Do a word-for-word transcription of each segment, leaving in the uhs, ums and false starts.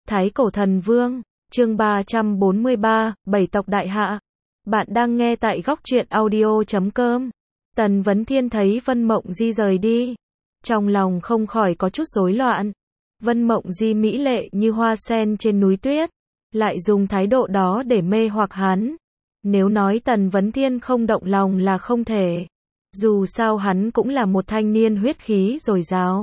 Thái Cổ Thần Vương, chương ba trăm bốn mươi ba, Bảy tộc Đại Hạ. Bạn đang nghe tại góc truyện audio chấm com. Tần Vấn Thiên thấy Vân Mộng Di rời đi, trong lòng không khỏi có chút rối loạn. Vân Mộng Di mỹ lệ như hoa sen trên núi tuyết, lại dùng thái độ đó để mê hoặc hắn. Nếu nói Tần Vấn Thiên không động lòng là không thể. Dù sao hắn cũng là một thanh niên huyết khí dồi dào,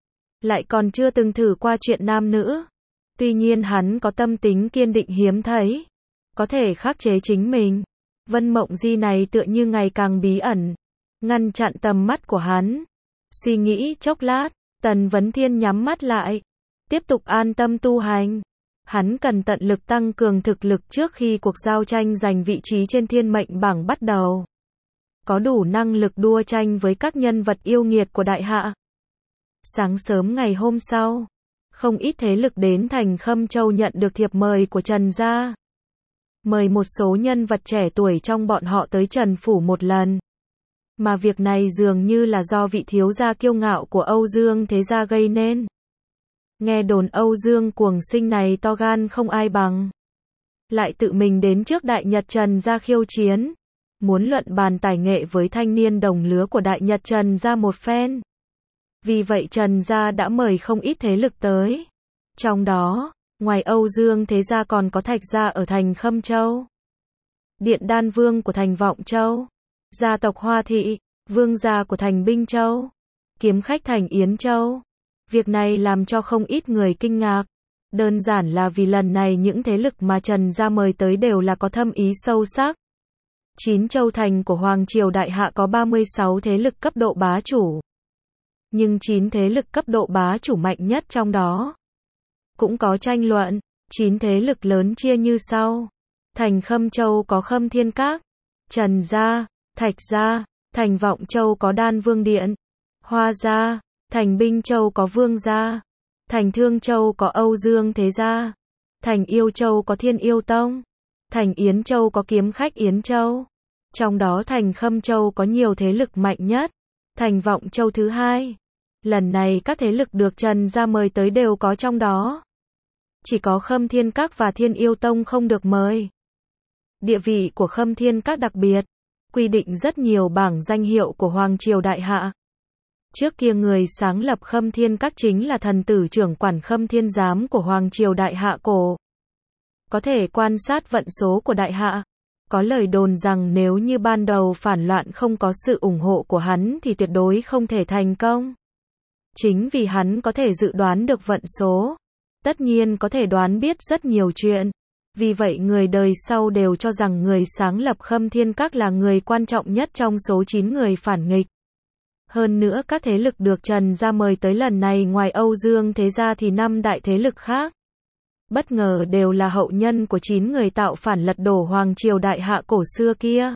lại còn chưa từng thử qua chuyện nam nữ. Tuy nhiên hắn có tâm tính kiên định hiếm thấy, có thể khắc chế chính mình. Vân Mộng Di này tựa như ngày càng bí ẩn, ngăn chặn tầm mắt của hắn. Suy nghĩ chốc lát, Tần Vấn Thiên nhắm mắt lại, tiếp tục an tâm tu hành. Hắn cần tận lực tăng cường thực lực trước khi cuộc giao tranh giành vị trí trên thiên mệnh bảng bắt đầu. Có đủ năng lực đua tranh với các nhân vật yêu nghiệt của Đại Hạ. Sáng sớm ngày hôm sau, không ít thế lực đến thành Khâm Châu nhận được thiệp mời của Trần gia. Mời một số nhân vật trẻ tuổi trong bọn họ tới Trần Phủ một lần. Mà việc này dường như là do vị thiếu gia kiêu ngạo của Âu Dương Thế Gia gây nên. Nghe đồn Âu Dương Cuồng Sinh này to gan không ai bằng, lại tự mình đến trước Đại Nhật Trần gia khiêu chiến, muốn luận bàn tài nghệ với thanh niên đồng lứa của Đại Nhật Trần gia một phen. Vì vậy Trần gia đã mời không ít thế lực tới. Trong đó, ngoài Âu Dương Thế Gia còn có Thạch gia ở thành Khâm Châu, Điện Đan Vương của thành Vọng Châu, gia tộc Hoa Thị, Vương gia của thành Binh Châu, Kiếm Khách thành Yến Châu. Việc này làm cho không ít người kinh ngạc. Đơn giản là vì lần này những thế lực mà Trần gia mời tới đều là có thâm ý sâu sắc. Chín châu thành của Hoàng Triều Đại Hạ có ba mươi sáu thế lực cấp độ bá chủ. Nhưng chín thế lực cấp độ bá chủ mạnh nhất trong đó cũng có tranh luận. Chín thế lực lớn chia như sau. Thành Khâm Châu có Khâm Thiên Các, Trần gia, Thạch gia. Thành Vọng Châu có Đan Vương Điện, Hoa gia. Thành Binh Châu có Vương gia. Thành Thương Châu có Âu Dương Thế Gia. Thành Yêu Châu có Thiên Yêu Tông. Thành Yến Châu có Kiếm Khách Yến Châu. Trong đó thành Khâm Châu có nhiều thế lực mạnh nhất. Thành Vọng Châu thứ hai. Lần này các thế lực được Trần gia mời tới đều có trong đó. Chỉ có Khâm Thiên Các và Thiên Yêu Tông không được mời. Địa vị của Khâm Thiên Các đặc biệt, quy định rất nhiều bảng danh hiệu của Hoàng Triều Đại Hạ. Trước kia người sáng lập Khâm Thiên Các chính là thần tử trưởng quản Khâm Thiên Giám của Hoàng Triều Đại Hạ cổ. Có thể quan sát vận số của Đại Hạ. Có lời đồn rằng nếu như ban đầu phản loạn không có sự ủng hộ của hắn thì tuyệt đối không thể thành công. Chính vì hắn có thể dự đoán được vận số, tất nhiên có thể đoán biết rất nhiều chuyện. Vì vậy người đời sau đều cho rằng người sáng lập Khâm Thiên Các là người quan trọng nhất trong số chín người phản nghịch. Hơn nữa các thế lực được Trần gia mời tới lần này ngoài Âu Dương Thế Gia thì năm đại thế lực khác, bất ngờ đều là hậu nhân của chín người tạo phản lật đổ Hoàng Triều Đại Hạ cổ xưa kia.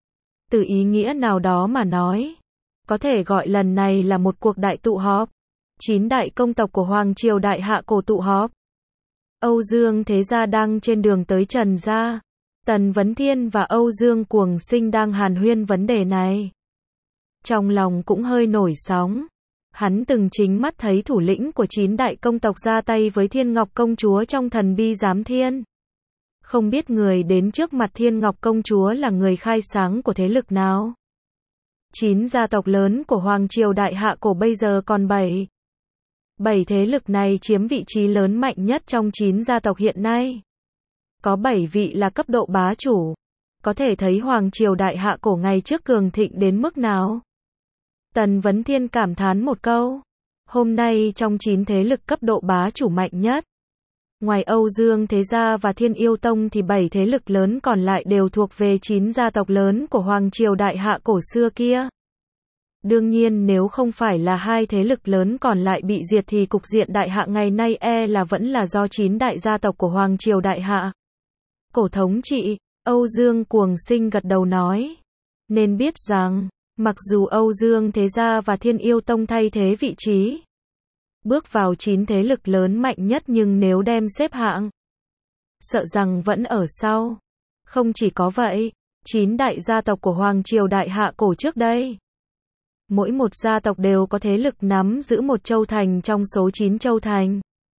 Từ ý nghĩa nào đó mà nói, có thể gọi lần này là một cuộc đại tụ họp. Chín đại công tộc của Hoàng Triều Đại Hạ cổ tụ họp. Âu Dương Thế Gia đang trên đường tới Trần gia. Tần Vấn Thiên và Âu Dương Cuồng Sinh đang hàn huyên vấn đề này. Trong lòng cũng hơi nổi sóng. Hắn từng chính mắt thấy thủ lĩnh của chín đại công tộc ra tay với Thiên Ngọc Công Chúa trong thần bi giám thiên. Không biết người đến trước mặt Thiên Ngọc Công Chúa là người khai sáng của thế lực nào. Chín gia tộc lớn của Hoàng Triều Đại Hạ cổ bây giờ còn bảy. Bảy thế lực này chiếm vị trí lớn mạnh nhất trong chín gia tộc hiện nay. Có bảy vị là cấp độ bá chủ. Có thể thấy Hoàng Triều Đại Hạ cổ ngày trước cường thịnh đến mức nào. Tần Vấn Thiên cảm thán một câu. Hôm nay trong chín thế lực cấp độ bá chủ mạnh nhất, ngoài Âu Dương Thế Gia và Thiên Yêu Tông thì bảy thế lực lớn còn lại đều thuộc về chín gia tộc lớn của Hoàng Triều Đại Hạ cổ xưa kia. Đương nhiên nếu không phải là hai thế lực lớn còn lại bị diệt thì cục diện Đại Hạ ngày nay e là vẫn là do chín đại gia tộc của Hoàng Triều Đại Hạ cổ thống trị. Âu Dương Cuồng Sinh gật đầu nói. Nên biết rằng, mặc dù Âu Dương Thế Gia và Thiên Yêu Tông thay thế vị trí, bước vào chín thế lực lớn mạnh nhất nhưng nếu đem xếp hạng, sợ rằng vẫn ở sau. Không chỉ có vậy, chín đại gia tộc của Hoàng Triều Đại Hạ cổ trước đây, mỗi một gia tộc đều có thế lực nắm giữ một châu thành trong số chín châu thành.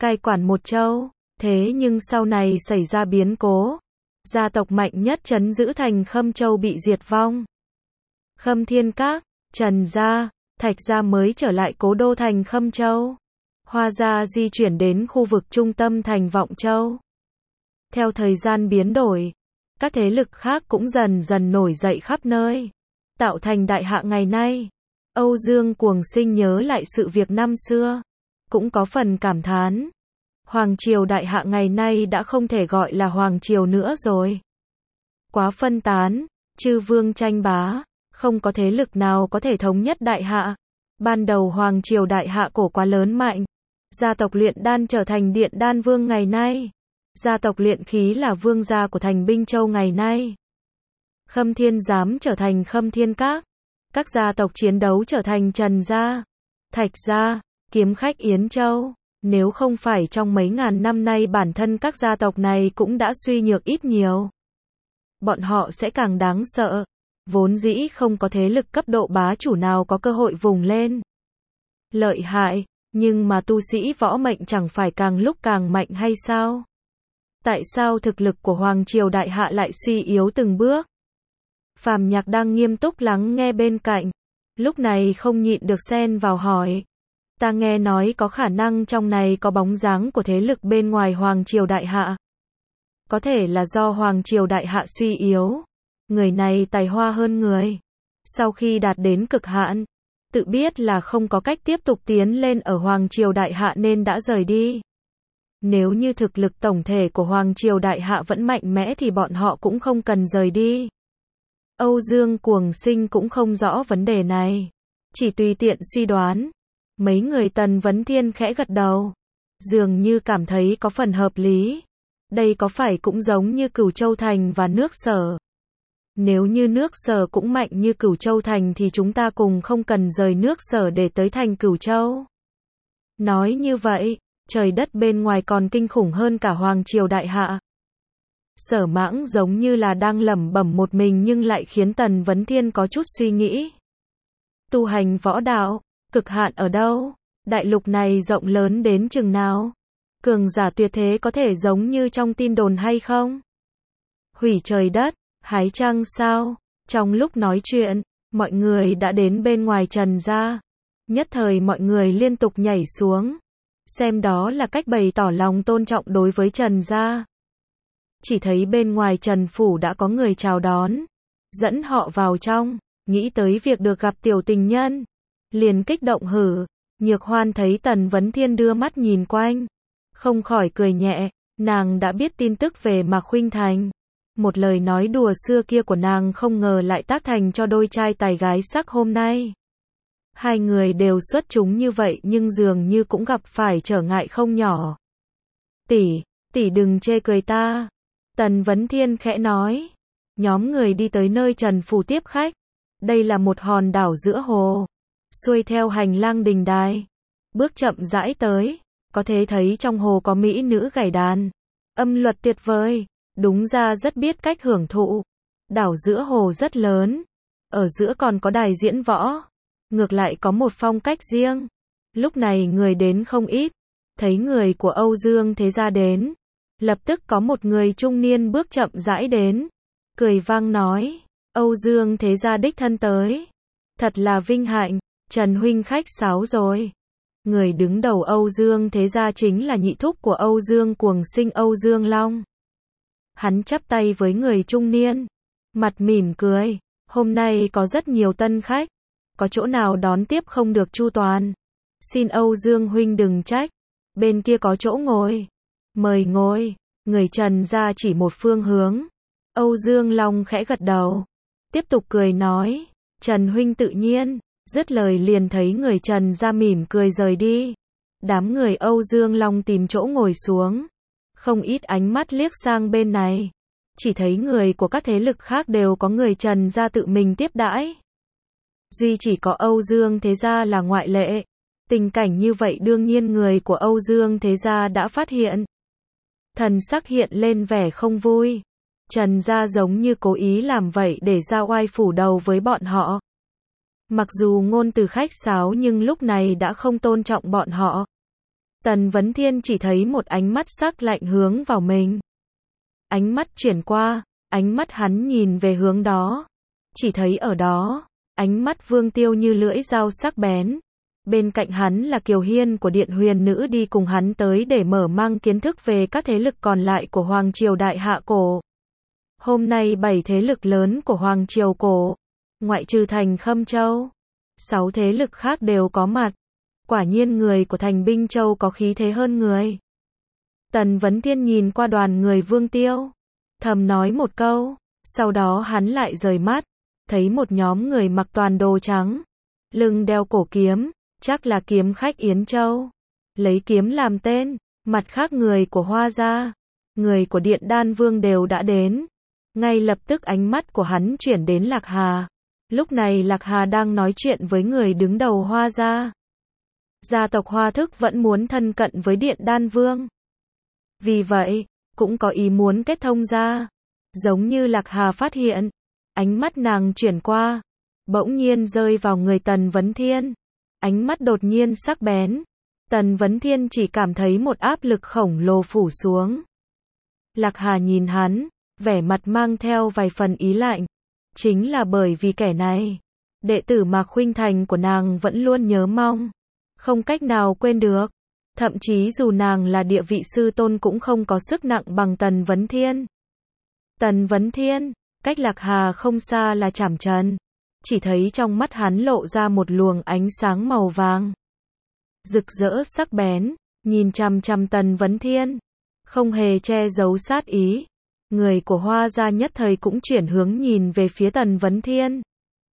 cai quản một châu. Thế nhưng sau này xảy ra biến cố. Gia tộc mạnh nhất trấn giữ thành Khâm Châu bị diệt vong. Khâm Thiên Các, Trần gia, Thạch gia mới trở lại cố đô thành Khâm Châu. Hoa gia di chuyển đến khu vực trung tâm thành Vọng Châu. Theo thời gian biến đổi, các thế lực khác cũng dần dần nổi dậy khắp nơi, tạo thành đại hạ ngày nay. Âu Dương Cuồng Sinh nhớ lại sự việc năm xưa, cũng có phần cảm thán. Hoàng triều đại hạ ngày nay đã không thể gọi là hoàng triều nữa rồi. Quá phân tán, chư vương tranh bá, không có thế lực nào có thể thống nhất đại hạ. Ban đầu hoàng triều đại hạ cổ quá lớn mạnh, gia tộc luyện đan trở thành Điện Đan Vương ngày nay. Gia tộc luyện khí là vương gia của thành Binh Châu ngày nay. Khâm Thiên Giám trở thành Khâm Thiên Các. Các gia tộc chiến đấu trở thành Trần gia, Thạch gia, Kiếm Khách Yến Châu. Nếu không phải trong mấy ngàn năm nay bản thân các gia tộc này cũng đã suy nhược ít nhiều, bọn họ sẽ càng đáng sợ. Vốn dĩ không có thế lực cấp độ bá chủ nào có cơ hội vùng lên. Lợi hại, nhưng mà tu sĩ võ mệnh chẳng phải càng lúc càng mạnh hay sao? Tại sao thực lực của Hoàng triều đại hạ lại suy yếu từng bước? Phàm Nhạc đang nghiêm túc lắng nghe bên cạnh, lúc này không nhịn được xen vào hỏi. Ta nghe nói có khả năng trong này có bóng dáng của thế lực bên ngoài Hoàng triều đại hạ. Có thể là do Hoàng triều đại hạ suy yếu. Người này tài hoa hơn người. Sau khi đạt đến cực hạn, tự biết là không có cách tiếp tục tiến lên ở Hoàng triều đại hạ nên đã rời đi. Nếu như thực lực tổng thể của Hoàng triều đại hạ vẫn mạnh mẽ thì bọn họ cũng không cần rời đi. Âu Dương Cuồng Sinh cũng không rõ vấn đề này, chỉ tùy tiện suy đoán. Mấy người Tần Vấn Thiên khẽ gật đầu, dường như cảm thấy có phần hợp lý. Đây có phải cũng giống như Cửu Châu Thành và nước Sở? Nếu như nước Sở cũng mạnh như Cửu Châu Thành thì chúng ta cùng không cần rời nước Sở để tới thành Cửu Châu. Nói như vậy, trời đất bên ngoài còn kinh khủng hơn cả Hoàng triều đại hạ. Sở Mãng giống như là đang lẩm bẩm một mình nhưng lại khiến Tần Vấn Thiên có chút suy nghĩ. Tu hành võ đạo, cực hạn ở đâu? Đại lục này rộng lớn đến chừng nào? Cường giả tuyệt thế có thể giống như trong tin đồn hay không? Hủy trời đất, hái trăng sao? Trong lúc nói chuyện, mọi người đã đến bên ngoài Trần gia. Nhất thời mọi người liên tục nhảy xuống, xem đó là cách bày tỏ lòng tôn trọng đối với Trần gia. Chỉ thấy bên ngoài Trần phủ đã có người chào đón, dẫn họ vào trong, nghĩ tới việc được gặp tiểu tình nhân, liền kích động hử. Nhược Hoan thấy Tần Vấn Thiên đưa mắt nhìn quanh, không khỏi cười nhẹ, nàng đã biết tin tức về Mạc Khuynh Thành. Một lời nói đùa xưa kia của nàng không ngờ lại tác thành cho đôi trai tài gái sắc hôm nay. Hai người đều xuất chúng như vậy nhưng dường như cũng gặp phải trở ngại không nhỏ. Tỷ, tỷ đừng chê cười ta. Tần Vấn Thiên khẽ nói. Nhóm người đi tới nơi Trần phủ tiếp khách. Đây là một hòn đảo giữa hồ, xuôi theo hành lang đình đài, bước chậm rãi tới, có thể thấy trong hồ có mỹ nữ gảy đàn, âm luật tuyệt vời, đúng ra rất biết cách hưởng thụ. Đảo giữa hồ rất lớn, ở giữa còn có đài diễn võ, ngược lại có một phong cách riêng. Lúc này người đến không ít, thấy người của Âu Dương Thế gia đến, lập tức có một người trung niên bước chậm rãi đến, cười vang nói, Âu Dương Thế gia đích thân tới, thật là vinh hạnh, Trần huynh khách sáo rồi. Người đứng đầu Âu Dương Thế gia chính là nhị thúc của Âu Dương Cuồng Sinh, Âu Dương Long. Hắn chắp tay với người trung niên, mặt mỉm cười, hôm nay có rất nhiều tân khách, có chỗ nào đón tiếp không được chu toàn, xin Âu Dương huynh đừng trách, bên kia có chỗ ngồi, mời ngồi. Người Trần gia chỉ một phương hướng. Âu Dương Long khẽ gật đầu, tiếp tục cười nói, Trần huynh tự nhiên. Dứt lời liền thấy người Trần gia mỉm cười rời đi. Đám người Âu Dương Long tìm chỗ ngồi xuống, không ít ánh mắt liếc sang bên này, chỉ thấy người của các thế lực khác đều có người Trần gia tự mình tiếp đãi, duy chỉ có Âu Dương Thế gia là ngoại lệ. Tình cảnh như vậy đương nhiên người của Âu Dương Thế gia đã phát hiện, thần sắc hiện lên vẻ không vui. Trần gia giống như cố ý làm vậy để ra oai phủ đầu với bọn họ. Mặc dù ngôn từ khách sáo nhưng lúc này đã không tôn trọng bọn họ. Tần Vấn Thiên chỉ thấy một ánh mắt sắc lạnh hướng vào mình. Ánh mắt chuyển qua, ánh mắt hắn nhìn về hướng đó. Chỉ thấy ở đó, ánh mắt Vương Tiêu như lưỡi dao sắc bén. Bên cạnh hắn là Kiều Hiên của Điện Huyền Nữ đi cùng hắn tới để mở mang kiến thức về các thế lực còn lại của Hoàng Triều Đại Hạ Cổ. Hôm nay bảy thế lực lớn của Hoàng Triều Cổ, ngoại trừ thành Khâm Châu, sáu thế lực khác đều có mặt. Quả nhiên người của thành Binh Châu có khí thế hơn người. Tần Vấn Thiên nhìn qua đoàn người Vương Tiêu, thầm nói một câu, sau đó hắn lại rời mắt, thấy một nhóm người mặc toàn đồ trắng, lưng đeo cổ kiếm, chắc là kiếm khách Yến Châu, lấy kiếm làm tên. Mặt khác người của Hoa gia, người của Điện Đan Vương đều đã đến. Ngay lập tức ánh mắt của hắn chuyển đến Lạc Hà. Lúc này Lạc Hà đang nói chuyện với người đứng đầu Hoa gia. Gia tộc Hoa Thức vẫn muốn thân cận với Điện Đan Vương. Vì vậy, cũng có ý muốn kết thông gia. Giống như Lạc Hà phát hiện, ánh mắt nàng chuyển qua, bỗng nhiên rơi vào người Tần Vấn Thiên. Ánh mắt đột nhiên sắc bén. Tần Vấn Thiên chỉ cảm thấy một áp lực khổng lồ phủ xuống. Lạc Hà nhìn hắn, vẻ mặt mang theo vài phần ý lạnh. Chính là bởi vì kẻ này, đệ tử Mạc Khuynh Thành của nàng vẫn luôn nhớ mong, không cách nào quên được. Thậm chí dù nàng là địa vị sư tôn cũng không có sức nặng bằng Tần Vấn Thiên. Tần Vấn Thiên, cách Lạc Hà không xa là Trảm Trần. Chỉ thấy trong mắt hắn lộ ra một luồng ánh sáng màu vàng, rực rỡ sắc bén, nhìn chằm chằm Tần Vấn Thiên, không hề che giấu sát ý. Người của Hoa gia nhất thời cũng chuyển hướng nhìn về phía Tần Vấn Thiên.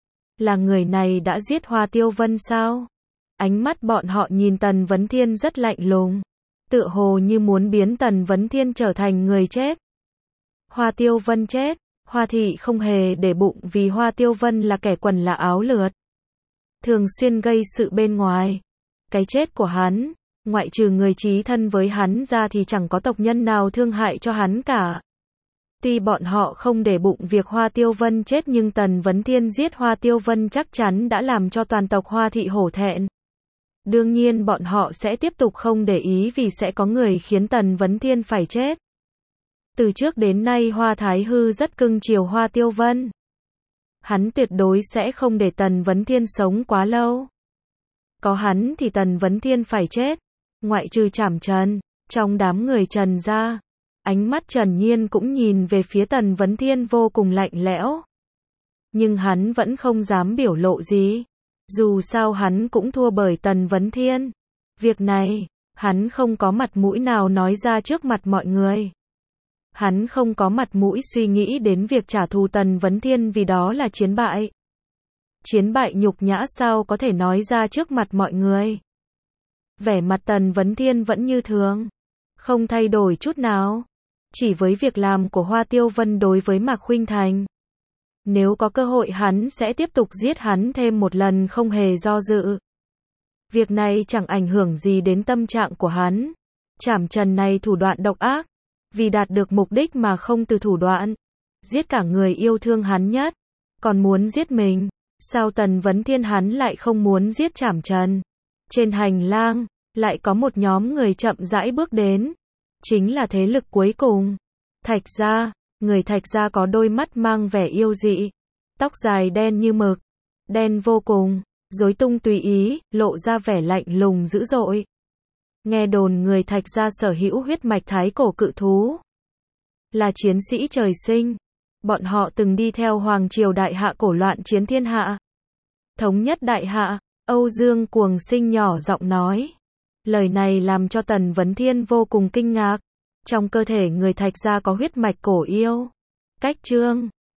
Là người này đã giết Hoa Tiêu Vân sao? Ánh mắt bọn họ nhìn Tần Vấn Thiên rất lạnh lùng, tựa hồ như muốn biến Tần Vấn Thiên trở thành người chết. Hoa Tiêu Vân chết, Hoa thị không hề để bụng vì Hoa Tiêu Vân là kẻ quần là áo lượt, thường xuyên gây sự bên ngoài. Cái chết của hắn, ngoại trừ người chí thân với hắn ra thì chẳng có tộc nhân nào thương hại cho hắn cả. Tuy bọn họ không để bụng việc Hoa Tiêu Vân chết nhưng Tần Vấn Thiên giết Hoa Tiêu Vân chắc chắn đã làm cho toàn tộc Hoa thị hổ thẹn. Đương nhiên bọn họ sẽ tiếp tục không để ý vì sẽ có người khiến Tần Vấn Thiên phải chết. Từ trước đến nay Hoa Thái Hư rất cưng chiều Hoa Tiêu Vân. Hắn tuyệt đối sẽ không để Tần Vấn Thiên sống quá lâu. Có hắn thì Tần Vấn Thiên phải chết. Ngoại trừ Trảm Trần, trong đám người Trần ra, ánh mắt Trần Nhiên cũng nhìn về phía Tần Vấn Thiên vô cùng lạnh lẽo. Nhưng hắn vẫn không dám biểu lộ gì. Dù sao hắn cũng thua bởi Tần Vấn Thiên. Việc này, hắn không có mặt mũi nào nói ra trước mặt mọi người. Hắn không có mặt mũi suy nghĩ đến việc trả thù Tần Vấn Thiên vì đó là chiến bại. Chiến bại nhục nhã sao có thể nói ra trước mặt mọi người. Vẻ mặt Tần Vấn Thiên vẫn như thường, không thay đổi chút nào. Chỉ với việc làm của Hoa Tiêu Vân đối với Mạc Khuynh Thành, nếu có cơ hội hắn sẽ tiếp tục giết hắn thêm một lần không hề do dự. Việc này chẳng ảnh hưởng gì đến tâm trạng của hắn. Trảm Trần này thủ đoạn độc ác, vì đạt được mục đích mà không từ thủ đoạn, giết cả người yêu thương hắn nhất, còn muốn giết mình. Sao Tần Vấn Thiên hắn lại không muốn giết Trảm Trần? Trên hành lang, lại có một nhóm người chậm rãi bước đến. Chính là thế lực cuối cùng, Thạch gia. Người Thạch gia có đôi mắt mang vẻ yêu dị, tóc dài đen như mực, đen vô cùng, rối tung tùy ý, lộ ra vẻ lạnh lùng dữ dội. Nghe đồn người Thạch gia sở hữu huyết mạch thái cổ cự thú, là chiến sĩ trời sinh. Bọn họ từng đi theo Hoàng Triều Đại Hạ cổ loạn chiến thiên hạ, thống nhất Đại Hạ. Âu Dương Cuồng Sinh nhỏ giọng nói. Lời này làm cho Tần Vấn Thiên vô cùng kinh ngạc. Trong cơ thể người Thạch gia có huyết mạch cổ yêu. Cách chương